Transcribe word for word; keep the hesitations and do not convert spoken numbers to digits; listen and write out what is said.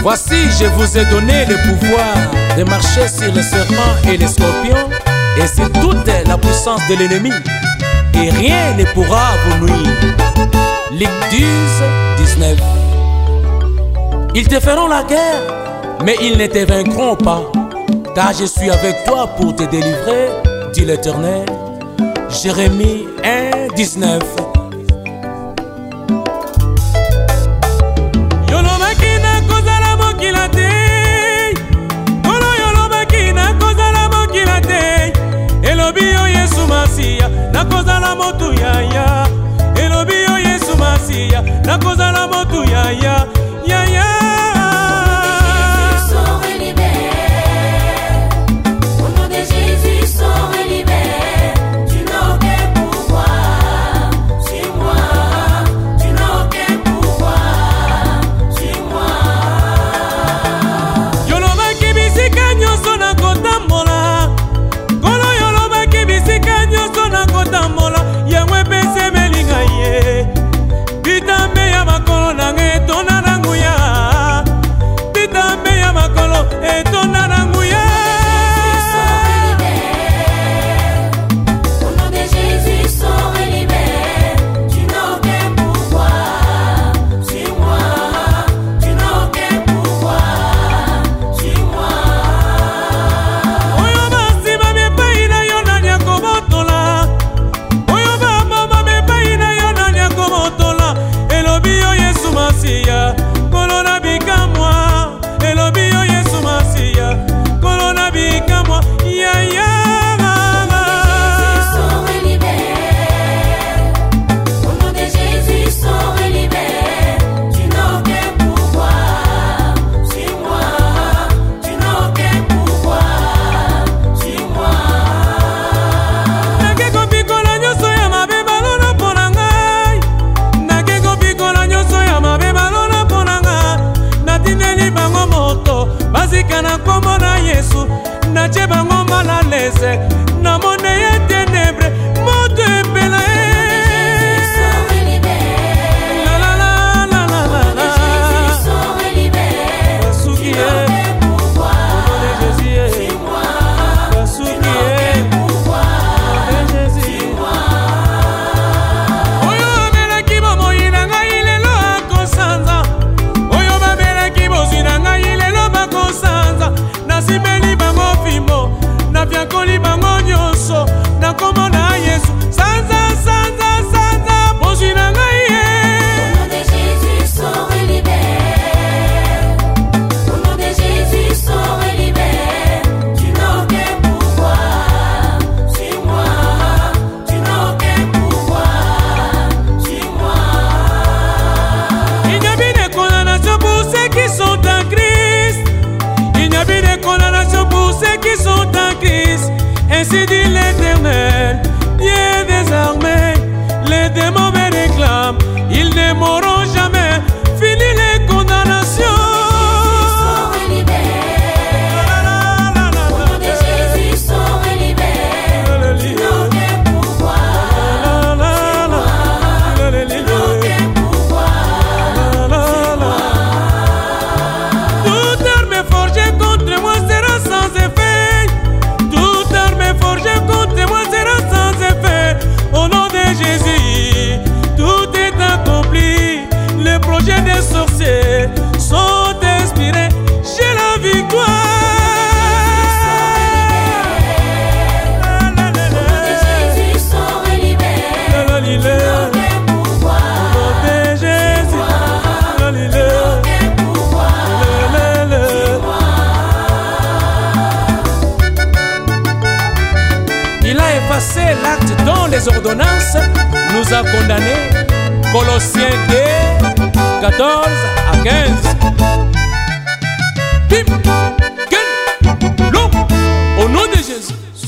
Voici, je vous ai donné le pouvoir de marcher sur les serpents et les scorpions et sur toute la puissance de l'ennemi, et rien ne pourra vous nuire. Luc douze, dix-neuf. Ils te feront la guerre, mais ils ne te vaincront pas, car je suis avec toi pour te délivrer, dit l'Éternel. Jérémie un, dix-neuf. Nakozala motu yaya, elobi yo Yesu Masiya. Nakozala motu yaya, yaya. Na kombo na Yesu, na cheba ngoma na lese, na mone ye ténèbre, moto epela e. La la la la la la la. Basuki e, au nom de Jésus e. Basuki e, au nom de Jésus. Oyo amela kibo moyina ngai lelo akosanza. Oyo bamela kibo zina ngai lelo bakosanza. Nasimeli bango fimbo, na fiakoli bango nyonso, na kombo na Yesu. Sanza, sanza, sanza, bozwi na ngai ye. Au nom de Jésus, sors et libère. Au nom de Jésus, sors et libère. Tu n'as aucun pouvoir sur moi. Tu n'as aucun pouvoir sur moi. Il n'y a plus de condamnation pour ceux qui sont en Christ. Il n'y a plus de condamnation pour ceux qui sont en Christ. Ainsi dit l'Éternel, Dieu des armées. Les démons me réclament, ils ne mourront jamais. Fini les condamnations. Sors et libère. Au nom de Jésus, sors et libère. Tu n'as aucun pouvoir sur moi. Tu n'as aucun pouvoir sur moi. Toute arme forgée contre moi sera sans effet. Toute arme forgée contre moi sera sans effet. Au nom de Jésus, tout est accompli. Les projets des sorciers sont inspirés. J'ai la victoire. Au nom de Jésus, sors et libère. Tu n'as aucun pouvoir sur moi. Tu n'as aucun pouvoir sur moi. Il a effacé l'acte dont les ordonnances nous a condamnés. Colossiens deux, quatorze à quinze. Kim, Ken, Lo, au nom de